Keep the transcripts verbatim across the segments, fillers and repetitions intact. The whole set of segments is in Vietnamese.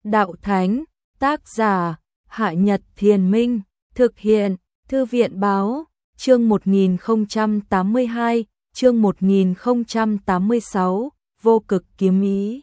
Đạo Thánh, tác giả, Hạ Nhật Thiền Minh, thực hiện, Thư viện Báo, chương một nghìn không trăm tám mươi hai, chương một nghìn không trăm tám mươi sáu, vô cực kiếm ý.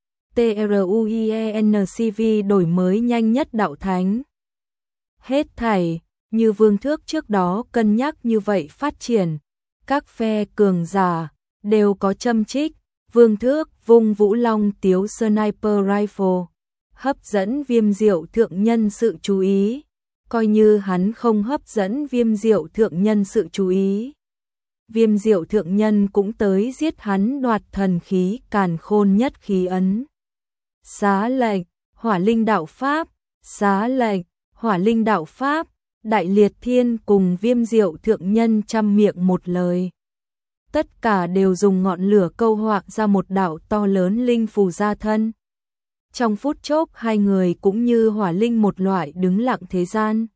TRUIENCV đổi mới nhanh nhất Đạo Thánh. Hết thảy, như Vương Thước trước đó cân nhắc như vậy phát triển, các phe cường giả đều có châm trích. Vương Thước vung Vũ Long Tiếu Sniper Rifle, hấp dẫn Viêm Diệu Thượng Nhân sự chú ý, coi như hắn không hấp dẫn Viêm Diệu Thượng Nhân sự chú ý. Viêm Diệu Thượng Nhân cũng tới giết hắn, đoạt thần khí Càn Khôn Nhất Khí Ấn. Xá lệnh, Hỏa Linh Đạo Pháp, xá lệnh, Hỏa Linh Đạo Pháp, Đại Liệt Thiên cùng Viêm Diệu Thượng Nhân trăm miệng một lời. Tất cả đều dùng ngọn lửa câu họa ra một đạo to lớn linh phù ra thân. Trong phút chốc hai người cũng như hỏa linh một loại đứng lặng thế gian.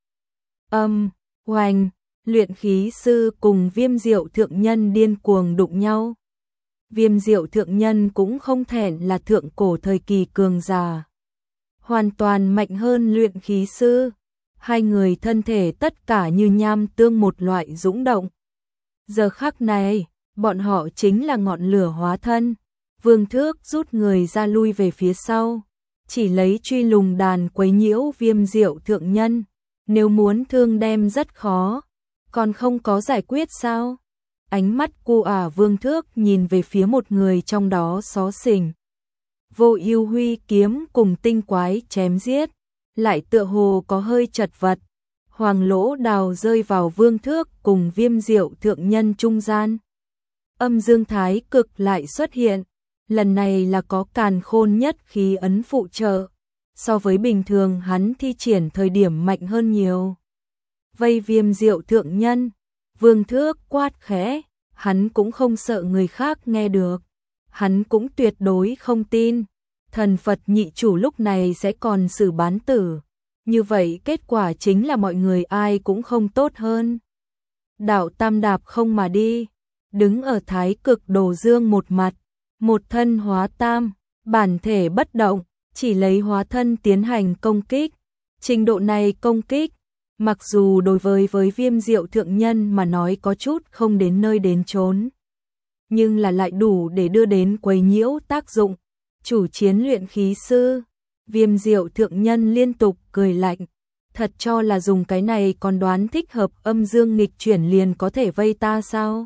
Âm, oanh, luyện khí sư cùng Viêm Diệu Thượng Nhân điên cuồng đụng nhau. Viêm Diệu Thượng Nhân cũng không thẹn là thượng cổ thời kỳ cường giả, hoàn toàn mạnh hơn luyện khí sư. Hai người thân thể tất cả như nham tương một loại dũng động. Giờ khắc này, bọn họ chính là ngọn lửa hóa thân. Vương Thước rút người ra lui về phía sau, chỉ lấy truy lùng đàn quấy nhiễu Viêm Diệu Thượng Nhân. Nếu muốn thương đem rất khó, còn không có giải quyết sao? Ánh mắt cu ả Vương Thước nhìn về phía một người trong đó xó xỉnh. Vô Ưu huy kiếm cùng tinh quái chém giết, lại tựa hồ có hơi chật vật. Hoàng lỗ đào rơi vào Vương Thước cùng Viêm Diệu Thượng Nhân trung gian. Âm dương thái cực lại xuất hiện, lần này là có Càn Khôn Nhất Khí Ấn phụ trợ, so với bình thường hắn thi triển thời điểm mạnh hơn nhiều. Vây Viêm Diệu Thượng Nhân, Vương Thước quát khẽ, hắn cũng không sợ người khác nghe được, hắn cũng tuyệt đối không tin thần Phật nhị chủ lúc này sẽ còn xử bán tử, như vậy kết quả chính là mọi người ai cũng không tốt hơn. Đạo tam đạp không mà đi, đứng ở thái cực đồ dương một mặt, một thân hóa tam, bản thể bất động, chỉ lấy hóa thân tiến hành công kích. Trình độ này công kích, mặc dù đối với với Viêm Diệu Thượng Nhân mà nói có chút không đến nơi đến chốn, nhưng là lại đủ để đưa đến quấy nhiễu tác dụng. Chủ chiến luyện khí sư, Viêm Diệu Thượng Nhân liên tục cười lạnh, thật cho là dùng cái này còn đoán thích hợp âm dương nghịch chuyển liền có thể vây ta sao?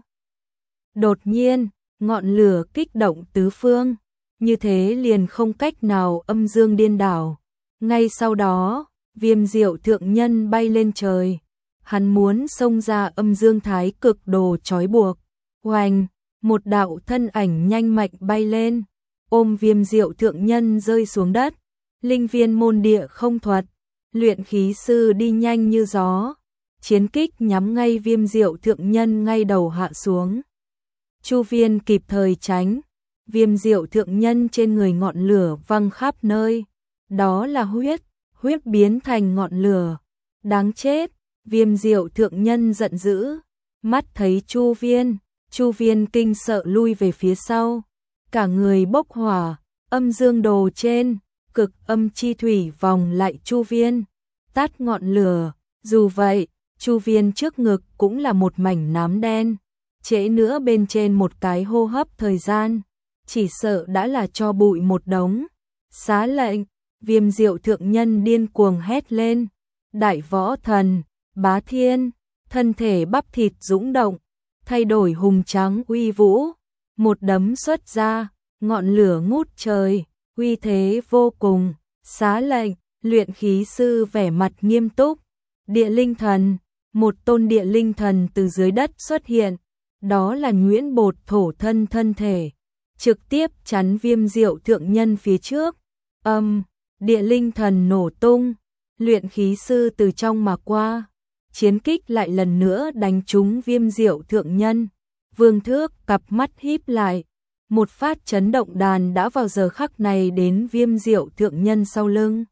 Đột nhiên, ngọn lửa kích động tứ phương, như thế liền không cách nào âm dương điên đảo. Ngay sau đó, Viêm Diệu Thượng Nhân bay lên trời, hắn muốn xông ra âm dương thái cực đồ trói buộc. Oanh, một đạo thân ảnh nhanh mạnh bay lên, ôm Viêm Diệu Thượng Nhân rơi xuống đất. Linh viên môn địa không thuật, luyện khí sư đi nhanh như gió, chiến kích nhắm ngay Viêm Diệu Thượng Nhân ngay đầu hạ xuống. Chu viên kịp thời tránh, Viêm Diệu Thượng Nhân trên người ngọn lửa văng khắp nơi, đó là huyết, huyết biến thành ngọn lửa. Đáng chết, Viêm Diệu Thượng Nhân giận dữ, mắt thấy Chu viên, Chu viên kinh sợ lui về phía sau, cả người bốc hỏa, âm dương đồ trên, cực âm chi thủy vòng lại Chu viên, tắt ngọn lửa. Dù vậy, Chu viên trước ngực cũng là một mảnh nám đen, trễ nữa bên trên một cái hô hấp thời gian, chỉ sợ đã là cho bụi một đống. Xá lệnh, Viêm Diệu Thượng Nhân điên cuồng hét lên, đại võ thần, bá thiên, thân thể bắp thịt dũng động, thay đổi hùng tráng uy vũ, một đấm xuất ra, ngọn lửa ngút trời, uy thế vô cùng. Xá lệnh, luyện khí sư vẻ mặt nghiêm túc, địa linh thần, một tôn địa linh thần từ dưới đất xuất hiện, đó là nhuyễn bột thổ thân thân thể, trực tiếp chắn Viêm Diệu Thượng Nhân phía trước. Âm, địa linh thần nổ tung, luyện khí sư từ trong mà qua, chiến kích lại lần nữa đánh trúng Viêm Diệu Thượng Nhân. Vương Thước cặp mắt híp lại, một phát chấn động đàn đã vào giờ khắc này đến Viêm Diệu Thượng Nhân sau lưng,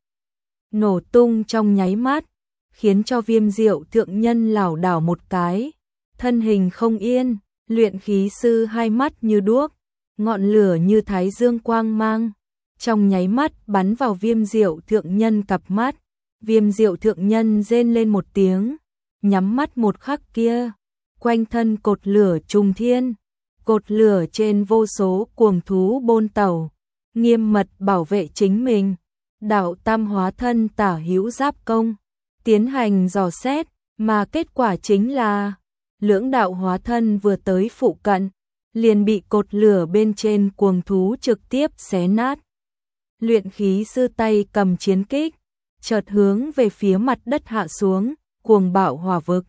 nổ tung trong nháy mắt, khiến cho Viêm Diệu Thượng Nhân lảo đảo một cái, thân hình không yên. Luyện khí sư hai mắt như đuốc, ngọn lửa như thái dương quang mang, trong nháy mắt bắn vào Viêm Diệu thượng nhân cặp mắt. Viêm Diệu thượng nhân rên lên một tiếng, nhắm mắt một khắc kia, quanh thân cột lửa trùng thiên, cột lửa trên vô số cuồng thú bôn tẩu, nghiêm mật bảo vệ chính mình. Đạo tam hóa thân tả hữu giáp công, tiến hành dò xét, mà kết quả chính là lưỡng đạo hóa thân vừa tới phụ cận, liền bị cột lửa bên trên cuồng thú trực tiếp xé nát. Luyện khí sư tay cầm chiến kích, chợt hướng về phía mặt đất hạ xuống, cuồng bạo hỏa vực.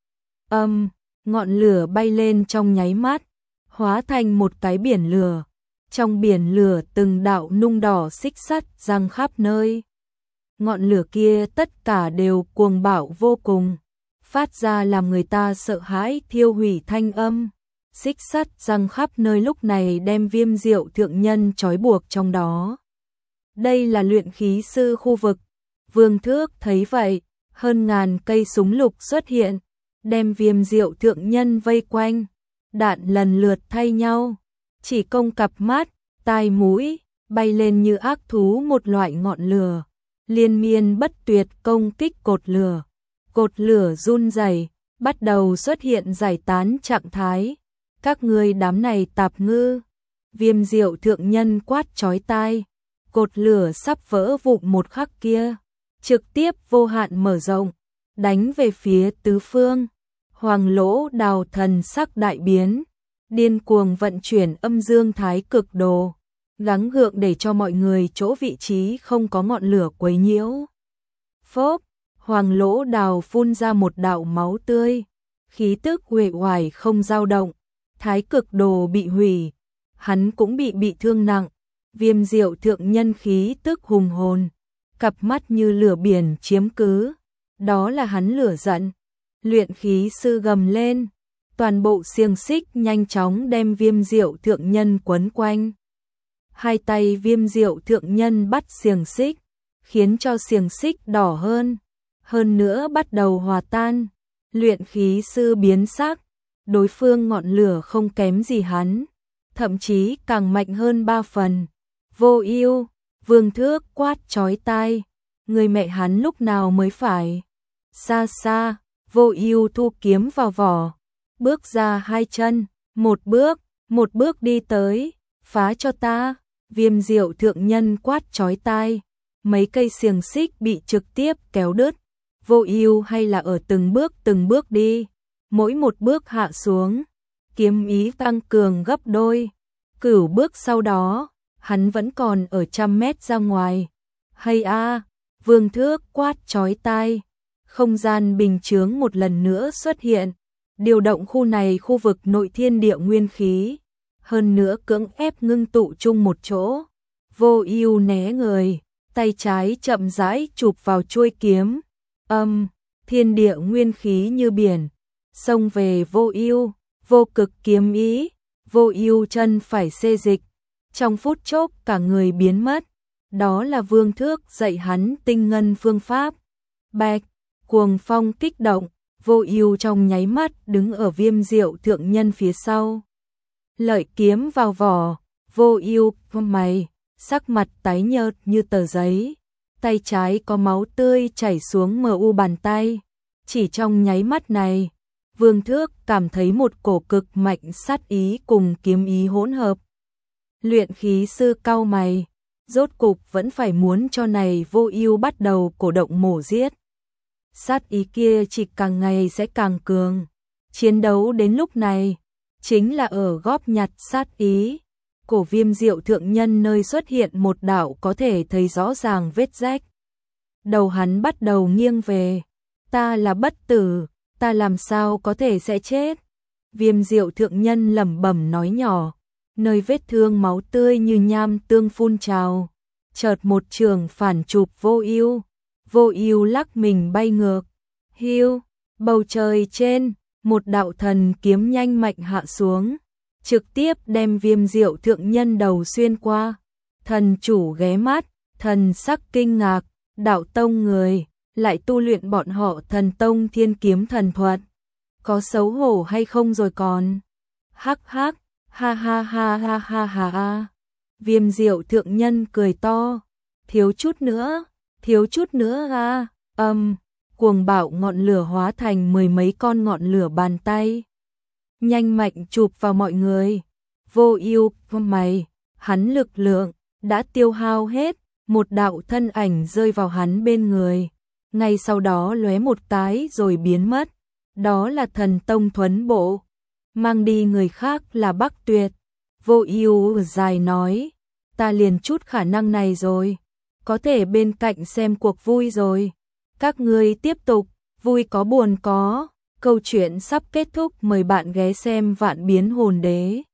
Âm, ngọn lửa bay lên trong nháy mắt, hóa thành một cái biển lửa. Trong biển lửa từng đạo nung đỏ xích sắt giăng khắp nơi. Ngọn lửa kia tất cả đều cuồng bạo vô cùng, phát ra làm người ta sợ hãi thiêu hủy thanh âm. Xích sắt giăng khắp nơi lúc này đem Viêm Diệu thượng nhân trói buộc trong đó. Đây là luyện khí sư khu vực. Vương Thước thấy vậy, hơn ngàn cây súng lục xuất hiện, đem Viêm Diệu thượng nhân vây quanh. Đạn lần lượt thay nhau, chỉ công cặp mắt, tai mũi, bay lên như ác thú một loại ngọn lửa, liên miên bất tuyệt công kích cột lửa. Cột lửa run rẩy, bắt đầu xuất hiện giải tán trạng thái. Các ngươi đám này tạp ngư. Viêm Diệu thượng nhân quát chói tai. Cột lửa sắp vỡ vụn một khắc kia, trực tiếp vô hạn mở rộng, đánh về phía tứ phương. Hoàng Lỗ Đào thần sắc đại biến, điên cuồng vận chuyển âm dương thái cực đồ, gắng gượng để cho mọi người chỗ vị trí không có ngọn lửa quấy nhiễu. Phốc, Hoàng Lỗ Đào phun ra một đạo máu tươi, khí tức uể oải không dao động, thái cực đồ bị hủy, hắn cũng bị bị thương nặng. Viêm Diệu thượng nhân khí tức hùng hồn, cặp mắt như lửa biển chiếm cứ, đó là hắn lửa giận. Luyện khí sư gầm lên, toàn bộ xiềng xích nhanh chóng đem Viêm Diệu thượng nhân quấn quanh. Hai tay Viêm Diệu thượng nhân bắt xiềng xích, khiến cho xiềng xích đỏ hơn, hơn nữa bắt đầu hòa tan. Luyện khí sư biến sắc, đối phương ngọn lửa không kém gì hắn, thậm chí càng mạnh hơn ba phần. Vô Ưu, Vương Thước quát chói tai, người mẹ hắn lúc nào mới phải. Xa xa, Vô Ưu thu kiếm vào vỏ, bước ra hai chân, một bước, một bước đi tới, phá cho ta. Viêm Diệu thượng nhân quát chói tai, mấy cây xiềng xích bị trực tiếp kéo đứt. Vô Ưu hay là ở từng bước từng bước đi, mỗi một bước hạ xuống, kiếm ý tăng cường gấp đôi. Cửu bước sau đó, hắn vẫn còn ở trăm mét ra ngoài. Hay a, Vương Thước quát chói tai. Không gian bình chướng một lần nữa xuất hiện, điều động khu này khu vực nội thiên địa nguyên khí, hơn nữa cưỡng ép ngưng tụ chung một chỗ. Vô Ưu né người, tay trái chậm rãi chụp vào chuôi kiếm. Âm, thiên địa nguyên khí như biển, xông về Vô Ưu, vô cực kiếm ý. Vô Ưu chân phải xê dịch, trong phút chốc cả người biến mất. Đó là Vương Thước dạy hắn tinh ngân phương pháp. Bạch, cuồng phong kích động, Vô Ưu trong nháy mắt đứng ở Viêm Diệu thượng nhân phía sau. Lợi kiếm vào vỏ, Vô Ưu mày, sắc mặt tái nhợt như tờ giấy, tay trái có máu tươi chảy xuống mờ u bàn tay. Chỉ trong nháy mắt này, Vương Thước cảm thấy một cổ cực mạnh sát ý cùng kiếm ý hỗn hợp. Luyện khí sư cau mày, rốt cục vẫn phải muốn cho này Vô Ưu bắt đầu cổ động mổ giết. Sát ý kia chỉ càng ngày sẽ càng cường. Chiến đấu đến lúc này, chính là ở góp nhặt sát ý. Cổ Viêm Diệu thượng nhân nơi xuất hiện một đạo có thể thấy rõ ràng vết rách. Đầu hắn bắt đầu nghiêng về. Ta là bất tử, ta làm sao có thể sẽ chết? Viêm Diệu thượng nhân lẩm bẩm nói nhỏ, nơi vết thương máu tươi như nham tương phun trào. Chợt một trường phản chụp Vô Ưu. Vô Ưu lắc mình bay ngược. Hiu, bầu trời trên, một đạo thần kiếm nhanh mạnh hạ xuống, trực tiếp đem Viêm Diệu thượng nhân đầu xuyên qua. Thần chủ ghé mắt, thần sắc kinh ngạc, đạo tông người lại tu luyện bọn họ thần tông thiên kiếm thần thuật, có xấu hổ hay không rồi còn? Hắc hắc, ha ha ha ha ha ha ha. Viêm Diệu thượng nhân cười to, thiếu chút nữa, thiếu chút nữa a, âm, cuồng bạo ngọn lửa hóa thành mười mấy con ngọn lửa bàn tay. Nhanh mạnh chụp vào mọi người. Vô Ưu, mày, hắn lực lượng đã tiêu hao hết, một đạo thân ảnh rơi vào hắn bên người, ngay sau đó lóe một cái rồi biến mất. Đó là Thần Tông Thuấn Bộ, mang đi người khác là Bắc Tuyệt. Vô Ưu dài nói, ta liền chút khả năng này rồi, có thể bên cạnh xem cuộc vui rồi. Các ngươi tiếp tục, vui có buồn có, câu chuyện sắp kết thúc, mời bạn ghé xem Vạn Biến Hồn Đế.